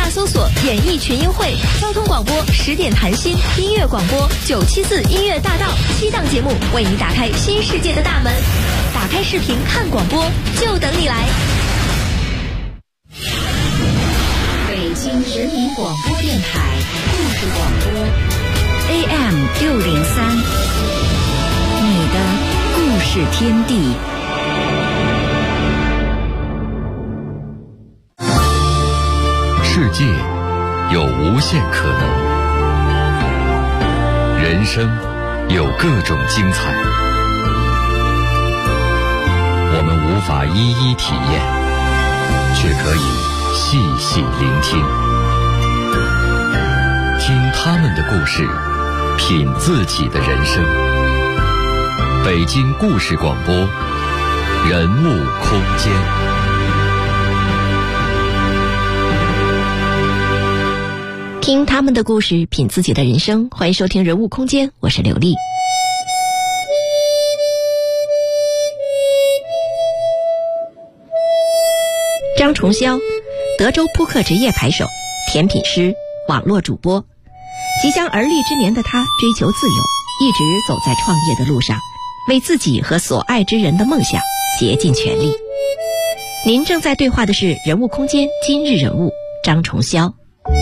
大搜索演艺群英会，交通广播10点谈心，音乐广播974音乐大道，7档节目为你打开新世界的大门。打开视频看广播，就等你来。 北京人民广播电台故事广播 AM603，你的故事天地。 世界有无限可能，人生有各种精彩，我们无法一一体验，却可以细细聆听，听他们的故事，品自己的人生。北京故事广播，人物空间。 听他们的故事，品自己的人生。欢迎收听人物空间，我是刘丽。张崇霄，德州扑克职业牌手，甜品师，网络主播。即将而立之年的他追求自由，一直走在创业的路上，为自己和所爱之人的梦想竭尽全力。您正在对话的是人物空间今日人物张崇霄。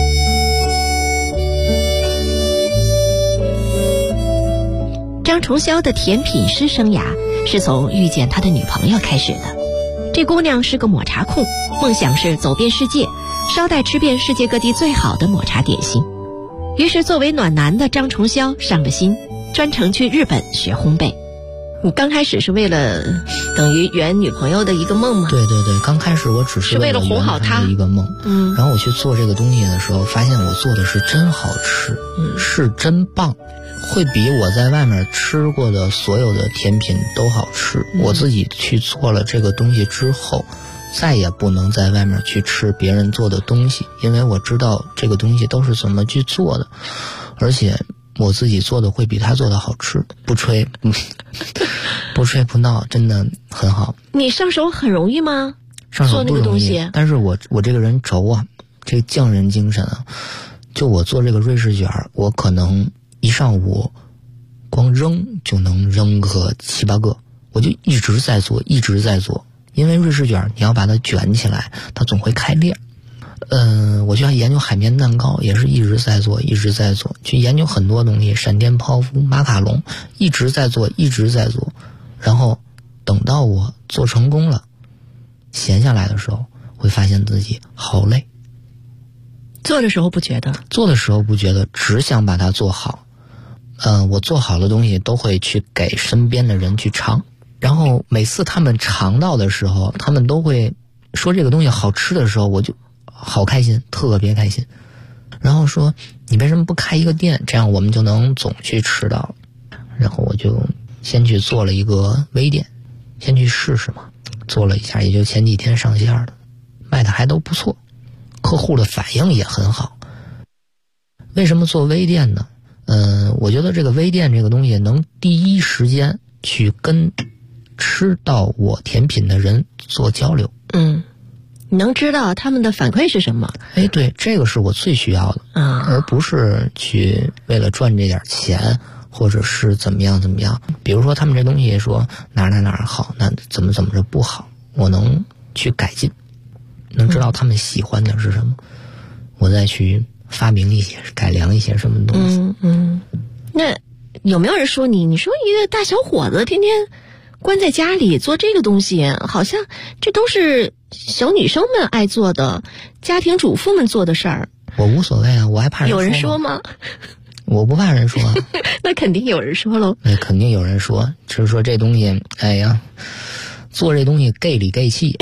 张崇霄的甜品师生涯是从遇见他的女朋友开始的。这姑娘是个抹茶控，梦想是走遍世界，捎带吃遍世界各地最好的抹茶点心。于是作为暖男的张崇霄上了心，专程去日本学烘焙。你刚开始是为了等于圆女朋友的一个梦吗？ 对对对，刚开始我只是为了哄好她的一个梦。然后我去做这个东西的时候，发现我做的是真好吃，是真棒，会比我在外面吃过的所有的甜品都好吃。我自己去做了这个东西之后，再也不能在外面去吃别人做的东西，因为我知道这个东西都是怎么去做的，而且我自己做的会比他做的好吃。不吹不吹不闹，真的很好。 你上手很容易吗？ 上手不容易， 做那个东西。 但是我这个人轴啊，这个匠人精神啊，就我做这个瑞士卷，我可能一上午光扔就能扔个7、8个，我就一直在做一直在做。因为瑞士卷你要把它卷起来，它总会开裂。我就要研究海绵蛋糕，也是一直在做一直在做，去研究很多东西，闪电泡芙、马卡龙，一直在做一直在做。然后等到我做成功了，闲下来的时候会发现自己好累。 做的时候不觉得， 做的时候不觉得，只想把它做好。我做好的东西都会去给身边的人去尝，然后每次他们尝到的时候，他们都会说这个东西好吃的时候，我就好开心，特别开心。然后说你为什么不开一个店，这样我们就能总去吃到。然后我就先去做了一个微店，先去试试嘛，做了一下，也就前几天上线的，卖的还都不错，客户的反应也很好。为什么做微店呢？我觉得这个微店这个东西能第一时间去跟吃到我甜品的人做交流。 你能知道他们的反馈是什么？ 对，这个是我最需要的而不是去为了赚这点钱，或者是怎么样怎么样。比如说他们这东西说哪儿好，那怎么着不好，我能去改进，能知道他们喜欢的是什么，我再去发明一些改良一些什么东西。 那有没有人说你说一个大小伙子天天关在家里做这个东西，好像这都是小女生们爱做的，家庭主妇们做的事儿。 我无所谓啊，我还怕人说吗？ 有人说吗？ 我不怕人说啊。 那肯定有人说喽。 那肯定有人说，就是说这东西，哎呀，做这东西 gay 里 gay 气，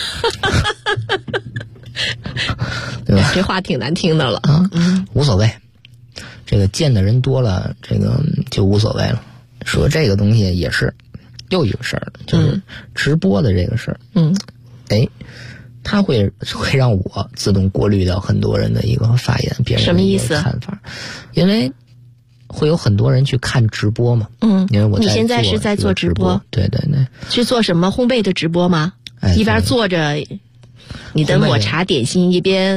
对吧？ 这话挺难听的了无所谓，这个见的人多了，这个就无所谓了。说这个东西也是又一个事儿，就是直播的这个事儿。它会让我自动过滤掉很多人的一个发言，别人的一个看法，因为会有很多人去看直播嘛。因为我你现在是在做直播？ 对对对。 是做什么烘焙的直播吗？一边做着你的抹茶点心，一边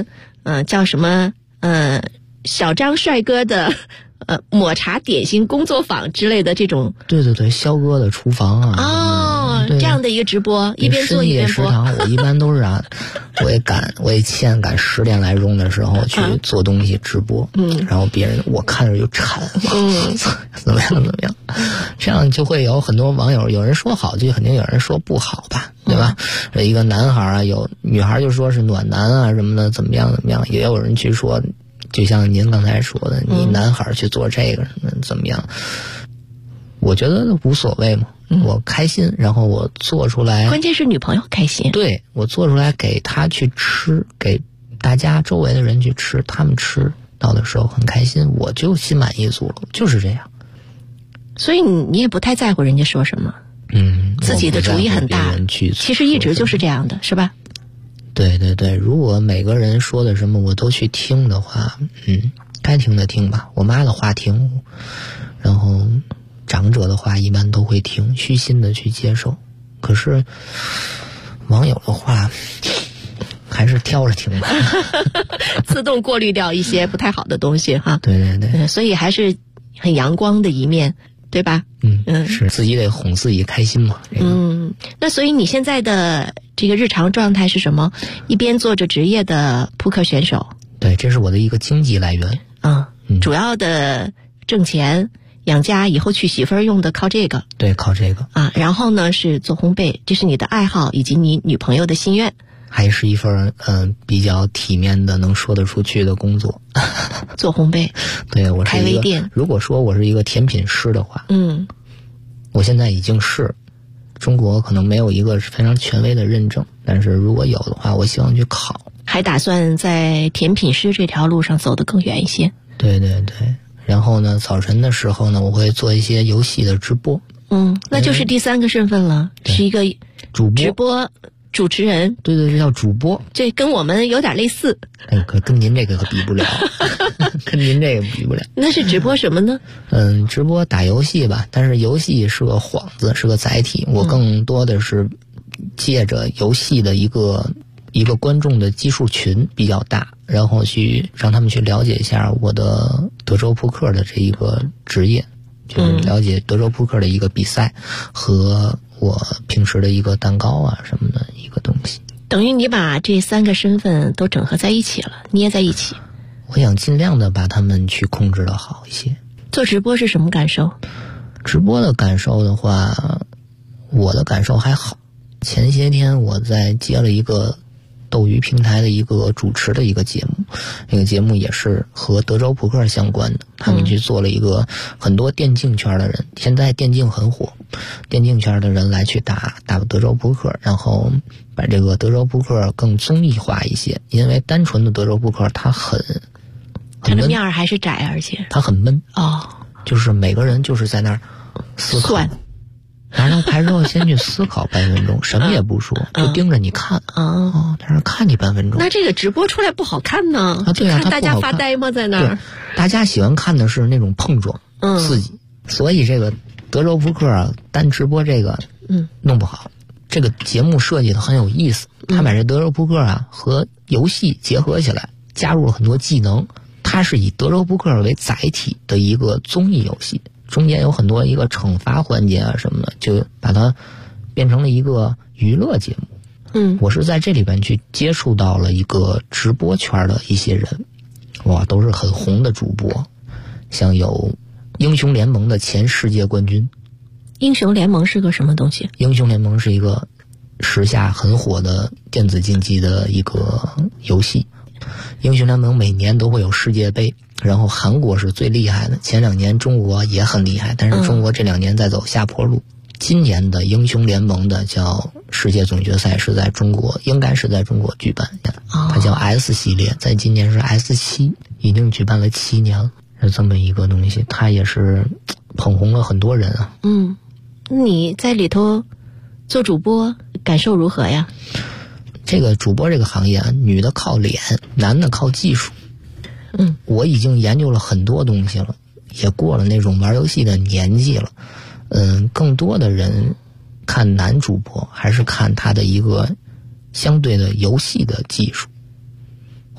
叫什么小张帅哥的抹茶点心工作坊之类的这种。 对对对，肖哥的厨房啊。 这样的一个直播，一边做一边播。 深夜食堂，我一般都是我也赶10点来钟的时候去做东西直播，然后别人我看着就馋，怎么样，这样就会有很多网友，有人说好，就肯定有人说不好吧，对吧？一个男孩啊，有女孩就说是暖男啊什么的，怎么样，也有人去说，就像您刚才说的，你男孩去做这个怎么样？我觉得无所谓嘛，我开心，然后我做出来， 关键是女朋友开心。对， 我做出来给她去吃，给大家周围的人去吃，他们吃到的时候很开心，我就心满意足了，就是这样。 所以你也不太在乎人家说什么，自己的主意很大，其实一直就是这样的，是吧？ 对对对，如果每个人说的什么我都去听的话，该听的听吧，我妈的话听，然后长者的话一般都会听，虚心的去接受。可是网友的话还是挑着听吧， 自动过滤掉一些不太好的东西哈。 对对对， 所以还是很阳光的一面，对吧？ 是自己得哄自己开心嘛。 那所以你现在的这个日常状态是什么？一边做着职业的扑克选手。 对，这是我的一个经济来源。 主要的挣钱养家，以后娶媳妇儿用的靠这个。 对，靠这个然后呢是做烘焙，这是你的爱好以及你女朋友的心愿。 还是一份比较体面的能说得出去的工作。 做烘焙。 对，我是开微店。 如果说我是一个甜品师的话，我现在已经是中国可能没有一个非常权威的认证，但是如果有的话，我希望去考。 还打算在甜品师这条路上走得更远一些。 对对对，然后呢，早晨的时候呢，我会做一些游戏的直播。 那就是第3个身份了，是一个主播。 直播主持人。 对对，这叫主播。 这跟我们有点类似。 可跟您这个可比不了。跟您这个比不了。 那是直播什么呢？ 直播打游戏吧，但是游戏是个幌子，是个载体。我更多的是借着游戏的一个观众的基数群比较大，然后去让他们去了解一下我的德州扑克的这一个职业，就是了解德州扑克的一个比赛和我平时的一个蛋糕啊什么的一个东西。 等于你把这3个身份都整合在一起了，捏在一起。 我想尽量的把他们去控制的好一些。 做直播是什么感受？ 直播的感受的话，我的感受还好。前些天我在接了一个斗鱼平台的一个主持的一个节目，那个节目也是和德州扑克相关的，他们去做了一个很多电竞圈的人，现在电竞很火，电竞圈的人来去打德州扑克，然后把这个德州扑克更综艺化一些，因为单纯的德州扑克它它的面儿还是窄，而且它很闷就是每个人就是在那儿思考，拿张牌之后先去思考半分钟，什么也不说，就盯着你看在那看你半分钟。 那这个直播出来不好看呢？ 对啊， 看大家发呆吗？在那儿？ 大家喜欢看的是那种碰撞，刺激。所以这个德州扑克单直播这个弄不好。这个节目设计的很有意思，他把这德州扑克和游戏结合起来，加入了很多技能。它是以德州扑克为载体的一个综艺游戏，中间有很多一个惩罚环节啊什么的，就把它变成了一个娱乐节目。我是在这里边去接触到了一个直播圈的一些人，都是很红的主播，像有英雄联盟的前世界冠军。 英雄联盟是个什么东西？ 英雄联盟是一个时下很火的电子竞技的一个游戏。英雄联盟每年都会有世界杯，然后韩国是最厉害的，前2年中国也很厉害，但是中国这2年在走下坡路。今年的英雄联盟的叫世界总决赛是在中国，应该是在中国举办，它叫 S 系列，在今年是 S7， 已经举办了7年了，是这么一个东西，它也是捧红了很多人啊。 你在里头做主播感受如何呀？ 这个主播这个行业女的靠脸，男的靠技术。我已经研究了很多东西了，也过了那种玩游戏的年纪了。更多的人看男主播还是看他的一个相对的游戏的技术，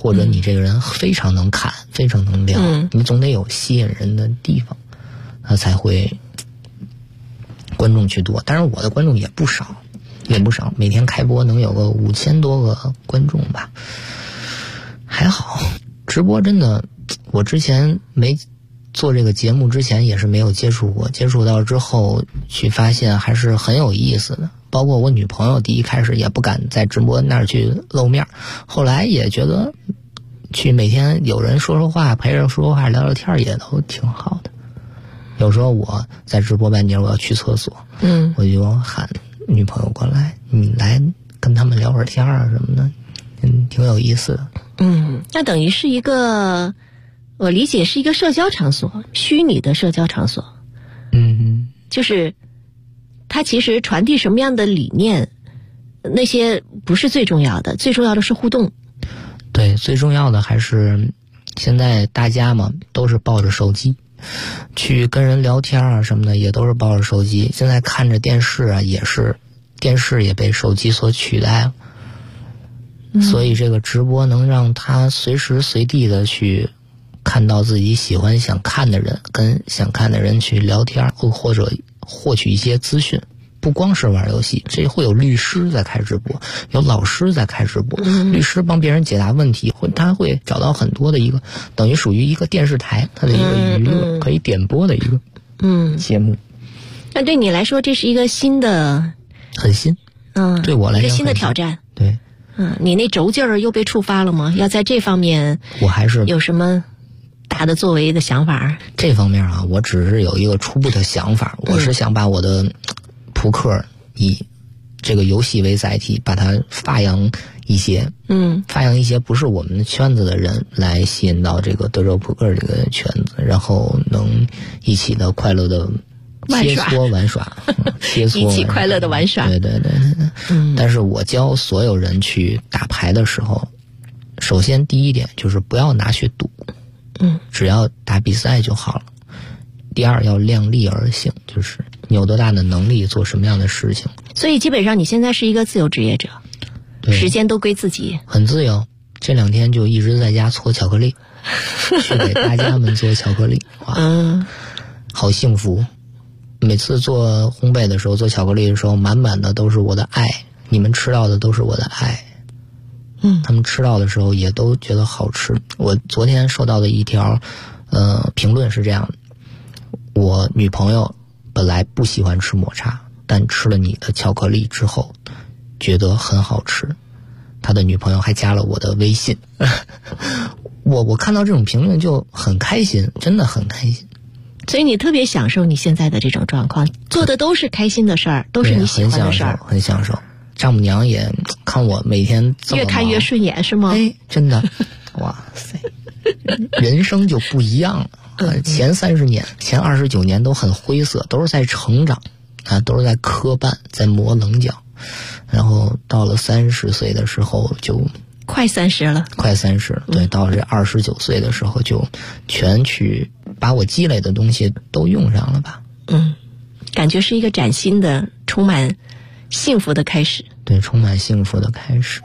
或者你这个人非常能侃，非常能聊，你总得有吸引人的地方，他才会观众去多。但是我的观众也不少，每天开播能有个5000多个观众吧，还好。直播真的，我之前没做这个节目之前也是没有接触过，接触到之后去发现还是很有意思的。包括我女朋友第一开始也不敢在直播那儿去露面，后来也觉得去每天有人说说话，陪着说说话聊聊天也都挺好的。有时候我在直播半截我要去厕所，我就喊女朋友过来，你来跟他们聊会儿天啊什么的，挺有意思的。 那等于是一个，我理解是一个社交场所，虚拟的社交场所。就是它其实传递什么样的理念，那些不是最重要的，最重要的是互动。 对，最重要的还是现在大家嘛都是抱着手机去跟人聊天啊什么的，也都是抱着手机。现在看着电视啊，也是电视也被手机所取代了。所以这个直播能让他随时随地的去看到自己喜欢想看的人，跟想看的人去聊天，或者获取一些资讯。不光是玩游戏，这会有律师在开直播，有老师在开直播，律师帮别人解答问题，他会找到很多的一个等于属于一个电视台，它的一个娱乐可以点播的一个节目。 那对你来说这是一个新的， 很新，对我来说一个新的挑战。 对， 你那轴劲儿又被触发了吗？要在这方面我还是有什么大的作为的想法？ 这方面啊，我只是有一个初步的想法，我是想把我的扑克以这个游戏为载体，把它发扬一些，不是我们圈子的人来吸引到这个德州扑克这个圈子，然后能一起的快乐的切磋玩耍，一起快乐的玩耍。 对。但是我教所有人去打牌的时候，首先第一点就是不要拿去赌，只要打比赛就好了。第二要量力而行，就是你有多大的能力做什么样的事情。 所以基本上你现在是一个自由职业者，时间都归自己， 很自由。这2天就一直在家搓巧克力，去给大家们做巧克力，哇，好幸福。每次做烘焙的时候，做巧克力的时候，满满的都是我的爱，你们吃到的都是我的爱。他们吃到的时候也都觉得好吃。我昨天收到的一条评论是这样的：我女朋友本来不喜欢吃抹茶，但吃了你的巧克力之后觉得很好吃，他的女朋友还加了我的微信。我看到这种评论就很开心，真的很开心。 所以你特别享受你现在的这种状况，做的都是开心的事儿，都是你喜欢的事儿， 很享受。丈母娘也看我每天这么越看越顺眼，是吗？ 真的，哇塞，人生就不一样了。前30年、前29年都很灰色，都是在成长啊，都是在磕绊，在磨棱角。然后到了30岁的时候就快30了， 对，到了这29岁的时候就全去把我积累的东西都用上了吧。 感觉是一个崭新的、充满幸福的开始。 对，充满幸福的开始。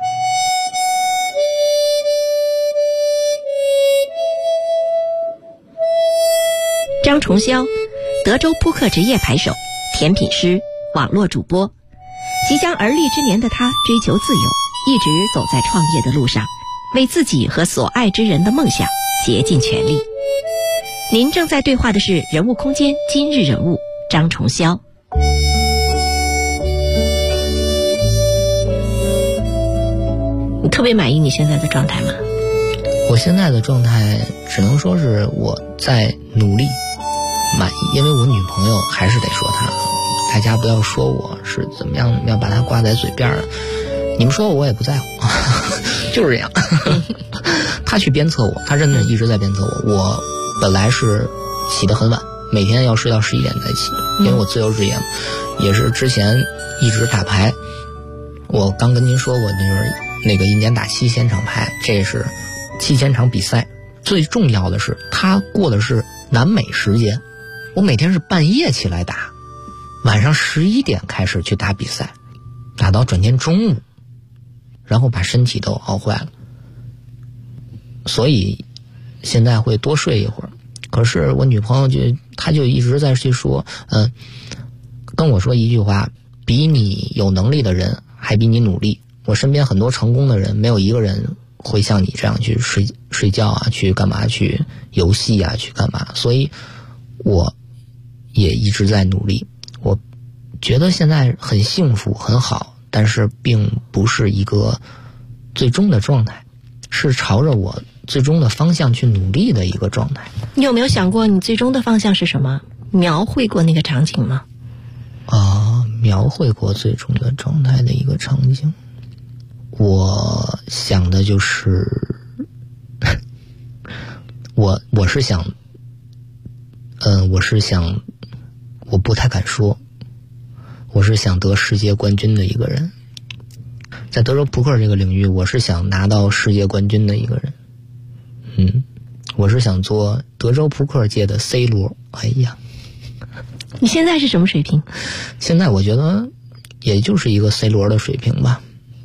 张重霄，德州扑克职业牌手、甜品师、网络主播。即将而立之年的他追求自由，一直走在创业的路上，为自己和所爱之人的梦想竭尽全力。您正在对话的是人物空间今日人物张重霄。你特别满意你现在的状态吗？ 我现在的状态只能说是我在努力满意，因为我女朋友还是得说她，大家不要说我是怎么样，要把她挂在嘴边儿，你们说我也不在乎，就是这样。她去鞭策我，她真的一直在鞭策我。我本来是起得很晚，每天要睡到11点才起，因为我自由职业嘛，也是之前一直打牌。我刚跟您说过，就是那个1年打7000场牌，这是7000场比赛。最重要的是，他过的是南美时间，我每天是半夜起来打，晚上11点开始去打比赛，打到转天中午，然后把身体都熬坏了。 所以现在会多睡一会儿。可是我女朋友她就一直在去说，跟我说一句话，比你有能力的人还比你努力。我身边很多成功的人，没有一个人会像你这样去睡觉啊，去干嘛，去游戏啊，去干嘛。所以我也一直在努力。我觉得现在很幸福很好，但是并不是一个最终的状态，是朝着我最终的方向去努力的一个状态。 你有没有想过你最终的方向是什么？描绘过那个场景吗？ 描绘过最终的状态的一个场景，我想的就是我是想我不太敢说，我是想得世界冠军的一个人。在德州扑克这个领域，我是想拿到世界冠军的一个人。我是想做德州扑克界的 C 罗。哎呀， 你现在是什么水平？ 现在我觉得也就是一个 C 罗的水平吧。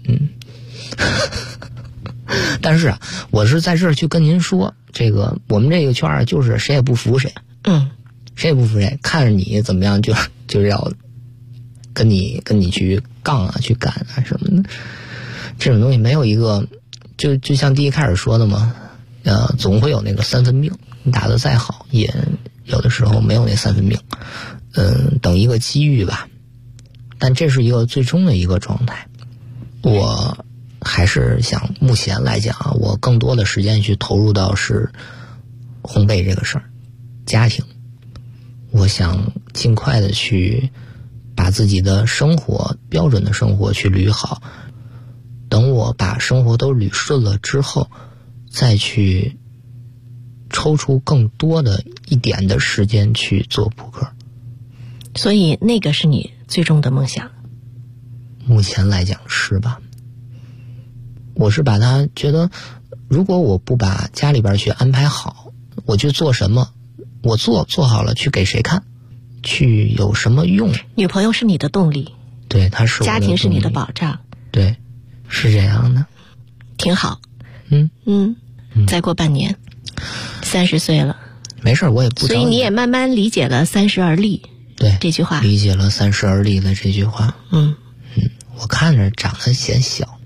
但是啊，我是在这儿去跟您说，这个我们这个圈儿就是谁也不服谁。谁也不服谁，看着你怎么样就是要跟你去杠啊，去赶啊什么的。这种东西没有一个，就像第一开始说的嘛，总会有那个三分命。你打得再好，也有的时候没有那三分命。等一个机遇吧。但这是一个最终的一个状态。我还是想，目前来讲啊，我更多的时间去投入到是烘焙这个事儿，家庭。我想尽快的去把自己的生活，标准的生活去捋好。等我把生活都捋顺了之后，再去抽出更多的一点的时间去做扑克。 所以那个是你最终的梦想？ 目前来讲是吧。我是把它觉得，如果我不把家里边去安排好，我去做什么，我做好了去给谁看，去有什么用。 女朋友是你的动力。 对，她是我的动力。 家庭是你的保障。 对，是这样的。 挺好。再过半年30岁了。 没事，我也不着急。 所以你也慢慢理解了30而立。 对， 这句话理解了30而立的这句话。我看着长得显小。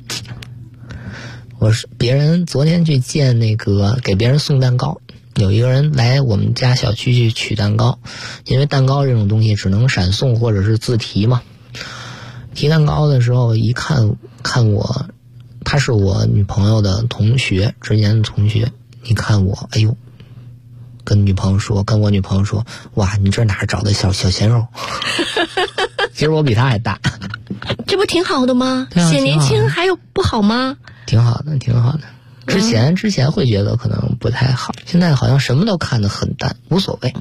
别人昨天去见那个给别人送蛋糕，有一个人来我们家小区去取蛋糕，因为蛋糕这种东西只能闪送或者是自提嘛。提蛋糕的时候一看我，他是我女朋友的同学，之前的同学，你看我，哎呦，跟我女朋友说，哇，你这哪儿找的小鲜肉？其实我比他还大。 这不挺好的吗？ 啊、 显年轻还有不好吗？ 挺好的。之前会觉得可能不太好，现在好像什么都看得很淡，无所谓。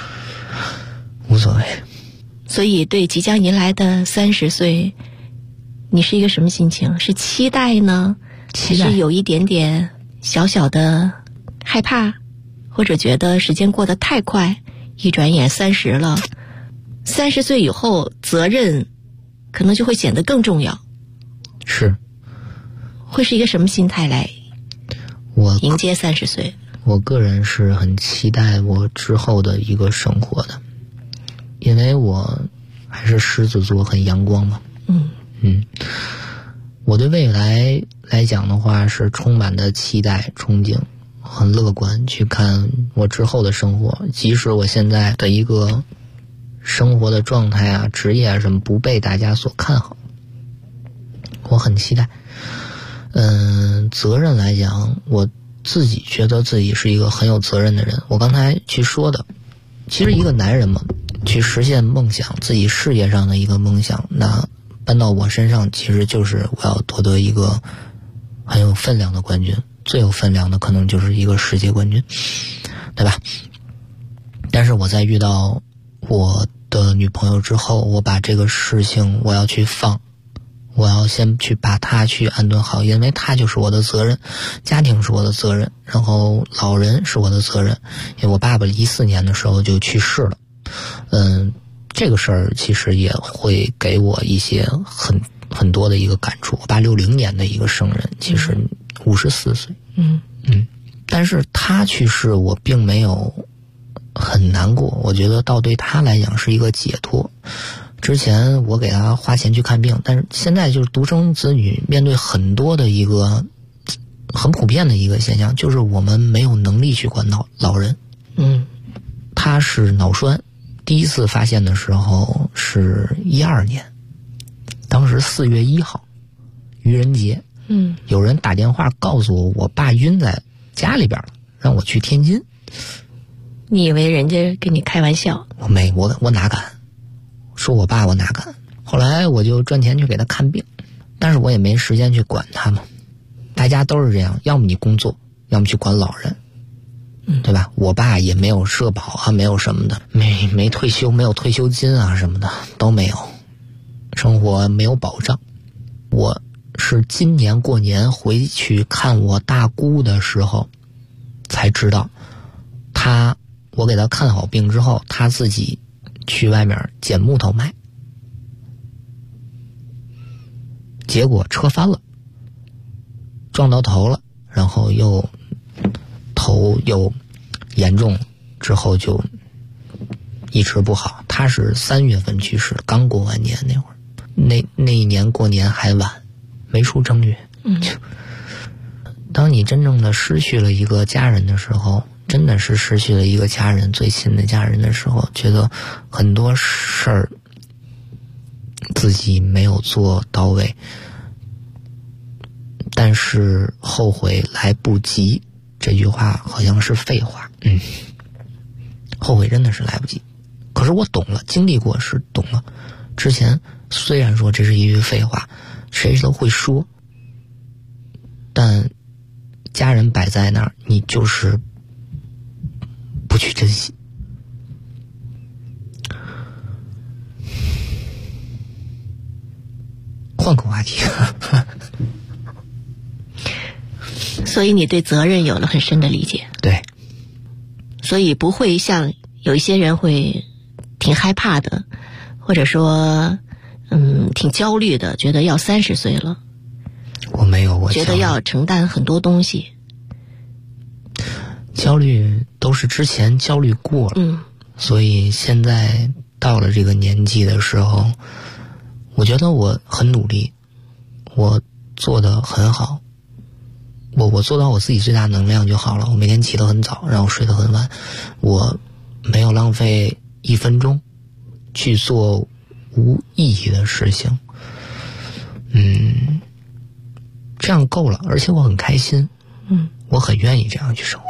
所以对即将迎来的30岁，你是一个什么心情？是期待呢？还是有一点点小小的害怕，或者觉得时间过得太快，一转眼30了，30岁以后责任可能就会显得更重要。 是。 会是一个什么心态来迎接30岁？ 我个人是很期待我之后的一个生活的，因为我还是狮子座，很阳光嘛。我对未来来讲的话是充满的期待憧憬，很乐观去看我之后的生活。即使我现在的一个生活的状态啊，职业啊什么不被大家所看好，我很期待。责任来讲，我自己觉得自己是一个很有责任的人。我刚才去说的，其实一个男人嘛，去实现梦想，自己事业上的一个梦想，那搬到我身上，其实就是我要夺得一个很有分量的冠军，最有分量的可能就是一个世界冠军，对吧？但是我在遇到我的女朋友之后，我把这个事情我要去放，我要先去把他去安顿好，因为他就是我的责任，家庭是我的责任，然后老人是我的责任。因为我爸爸14年的时候就去世了，这个事儿其实也会给我一些很多的一个感触。我爸60年的一个生人，其实54岁， 但是他去世我并没有很难过，我觉得倒对他来讲是一个解脱。之前我给他花钱去看病，但是现在就是独生子女面对很多的一个很普遍的一个现象，就是我们没有能力去管老人。他是脑栓，第一次发现的时候是12年，当时4月1号愚人节，有人打电话告诉我，我爸晕在家里边了，让我去天津。 你以为人家跟你开玩笑？ 我哪敢说我爸，我哪敢。后来我就赚钱去给他看病，但是我也没时间去管他嘛。大家都是这样，要么你工作，要么去管老人，对吧？我爸也没有社保啊，没有什么的，没退休，没有退休金啊什么的都没有，生活没有保障。我是今年过年回去看我大姑的时候才知道，我给他看好病之后，他自己去外面捡木头卖，结果车翻了，撞到头了，然后头又严重，之后就一直不好。他是3月份去世，刚过完年那会儿，那一年过年还晚，没出正月。当你真正的失去了一个家人的时候，真的是失去了一个家人，最亲的家人的时候，觉得很多事儿自己没有做到位，但是后悔来不及，这句话好像是废话。后悔真的是来不及。可是我懂了，经历过是懂了。之前虽然说这是一句废话，谁都会说，但家人摆在那儿，你就是不去珍惜。换个话题。 所以你对责任有了很深的理解。 对。 所以不会像有一些人会挺害怕的，或者说挺焦虑的，觉得要30岁了。 我没有，我觉得要承担很多东西。 焦虑都是之前焦虑过了，所以现在到了这个年纪的时候，我觉得我很努力，我做得很好，我做到我自己最大能量就好了。我每天起得很早，然后睡得很晚，我没有浪费1分钟去做无意义的事情，这样够了，而且我很开心，我很愿意这样去生活。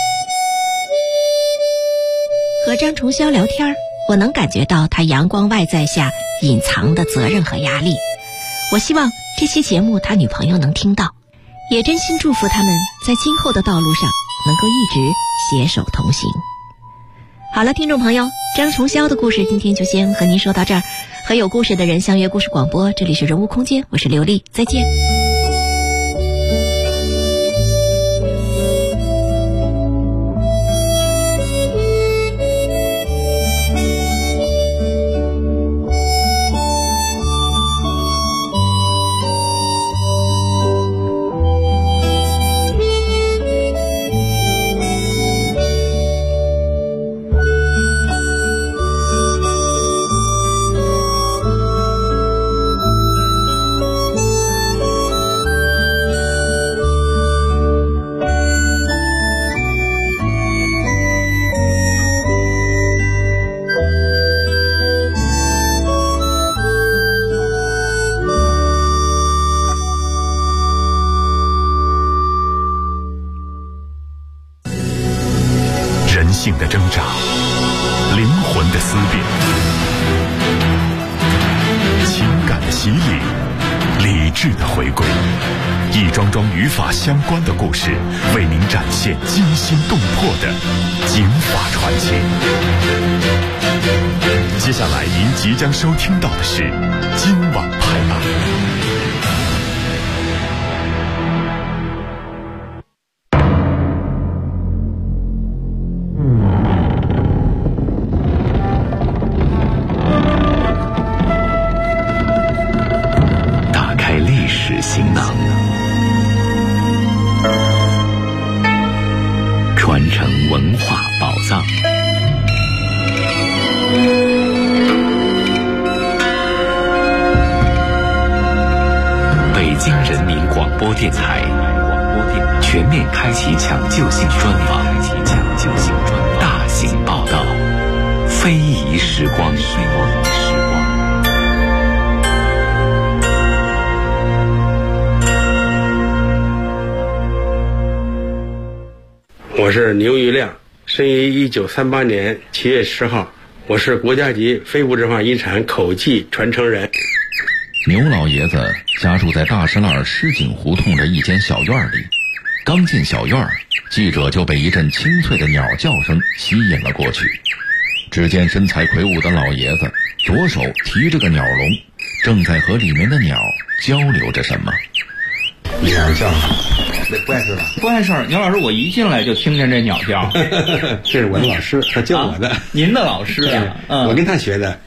和张重霄聊天，我能感觉到他阳光外在下隐藏的责任和压力。我希望这期节目他女朋友能听到，也真心祝福他们在今后的道路上能够一直携手同行。好了，听众朋友，张重霄的故事今天就先和您说到这儿。和有故事的人相约故事广播，这里是人物空间，我是刘丽，再见。 的挣扎，灵魂的思辨，情感的洗礼，理智的回归，一桩桩与法相关的故事，为您展现惊心动魄的警法传奇。接下来您即将收听到的是今晚拍案。行囊， 传承文化宝藏。北京人民广播电台全面开启抢救性专访，大型报道，非遗时光。 我是牛玉亮，生于1938年7月10号，我是国家级非物质文化遗产口技传承人。 牛老爷子家住在大石栏石井胡同的一间小院里，刚进小院，记者就被一阵清脆的鸟叫声吸引了过去。只见身材魁梧的老爷子左手提着个鸟笼，正在和里面的鸟交流着什么。 鸟叫，那不碍事吧？ 不碍事儿。牛老师，我一进来就听见这鸟叫。 这是我的老师，他教我的。 您的老师啊？ 我跟他学的。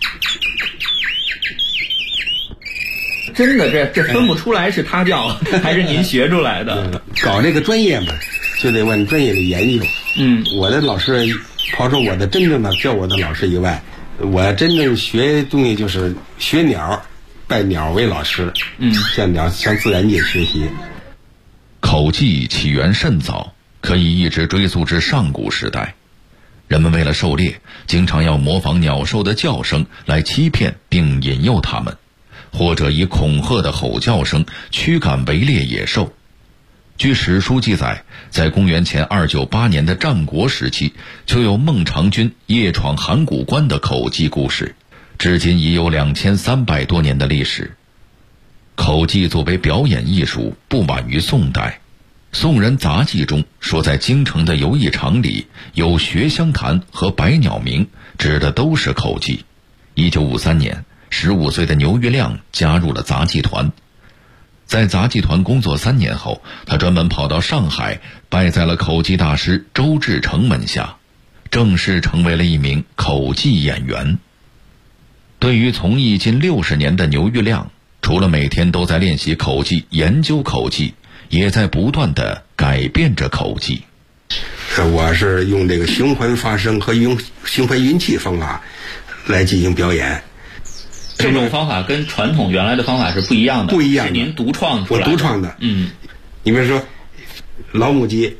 真的，这分不出来是他叫还是您学出来的。 搞这个专业嘛，就得往专业里研究。我的老师，刨出我的真正的教我的老师以外，我真正学东西就是学鸟，拜鸟为老师。向自然界学习。 口技起源甚早，可以一直追溯至上古时代。人们为了狩猎，经常要模仿鸟兽的叫声来欺骗并引诱它们，或者以恐吓的吼叫声驱赶围猎野兽。据史书记载，在公元前298年的战国时期，就有孟尝君夜闯函谷关的口技故事，至今已有2300多年的历史。口技作为表演艺术，不晚于宋代。宋人杂记中说，在京城的游艺场里有学香坛和百鸟鸣，指的都是口技。1953年，15岁的牛玉亮加入了杂技团。在杂技团工作3年后，他专门跑到上海，拜在了口技大师周志成门下，正式成为了一名口技演员。对于从艺近60年的牛玉亮，除了每天都在练习口技、研究口技，也在不断地改变着口技。 我是用这个循环发声和用循环运气方法来进行表演。 这种方法跟传统原来的方法是不一样的， 不一样的， 是您独创出来的。 我独创的。你比如说老母鸡，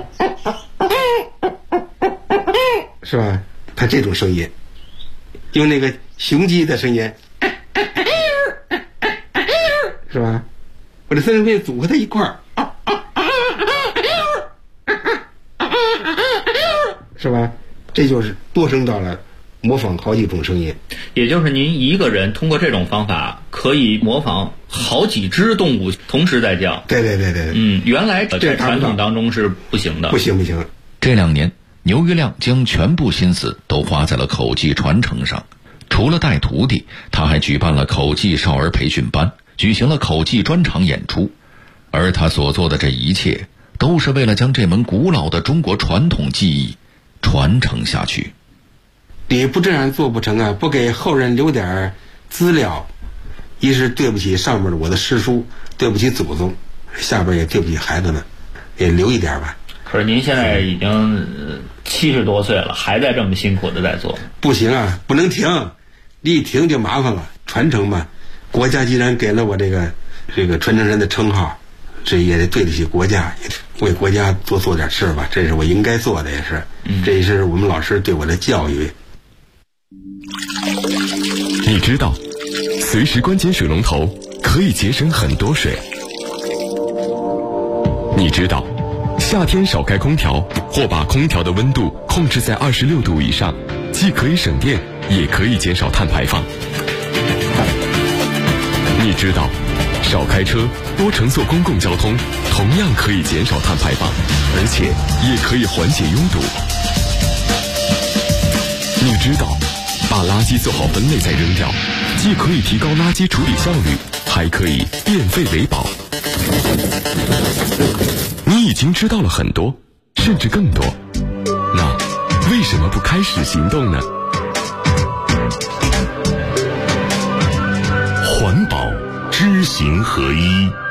是吧？它这种声音，用那个雄鸡的声音，是吧？我这三声组合在一块儿，是吧？这就是多声道了，模仿好几种声音。 也就是您一个人通过这种方法可以模仿好几只动物同时在叫。 对。 原来在传统当中是不行的。 不行。 这2年，牛玉亮将全部心思都花在了口技传承上。除了带徒弟，他还举办了口技少儿培训班，举行了口技专场演出。而他所做的这一切，都是为了将这门古老的中国传统技艺传承下去。 你不这样做不成啊！不给后人留点资料，一是对不起上面的我的师叔，对不起祖宗，下边也对不起孩子们，也留一点吧。 可是您现在已经70多岁了，还在这么辛苦的在做。 不行啊，不能停，一停就麻烦了。传承嘛，国家既然给了我这个传承人的称号，这也得对得起国家，也为国家做点事吧，这是我应该做的，也是，这也是我们老师对我的教育。 你知道，随时关紧水龙头可以节省很多水。你知道，夏天少开空调或把空调的温度控制在26度以上，既可以省电，也可以减少碳排放。你知道，少开车，多乘坐公共交通，同样可以减少碳排放，而且也可以缓解拥堵。你知道，把垃圾做好分类再扔掉，既可以提高垃圾处理效率，还可以变废为宝。你已经知道了很多，甚至更多，那为什么不开始行动呢？环保知行合一。